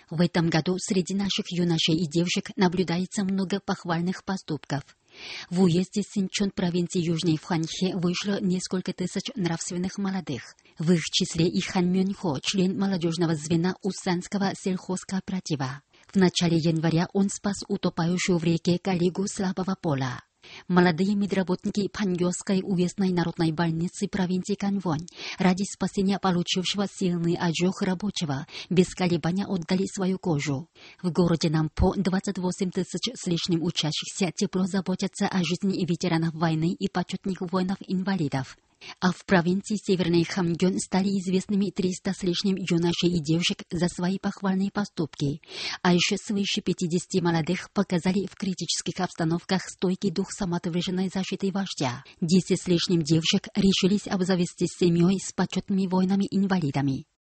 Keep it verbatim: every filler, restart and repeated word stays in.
В этом году среди наших юношей и девушек наблюдается много похвальных поступков. В уезде Синчон провинции Южной Фанхе вышло несколько тысяч нравственных молодых. В их числе и Хан Мёнхо, член молодежного звена Усанского сельхозкооператива. В начале января он спас утопающую в реке коллегу слабого пола. Молодые медработники Пангёской уездной народной больницы провинции Канвон ради спасения получившего сильный ожог рабочего без колебания отдали свою кожу. В городе Нампо двадцать восемь тысяч с лишним учащихся тепло заботятся о жизни ветеранов войны и почетных воинов-инвалидов. А в провинции Северный Хамгён стали известными триста с лишним юношей и девушек за свои похвальные поступки. А еще свыше пятидесяти молодых показали в критических обстановках стойкий дух самоотверженной защиты вождя. десять с лишним девушек решились обзавестись семьей с почетными воинами-инвалидами.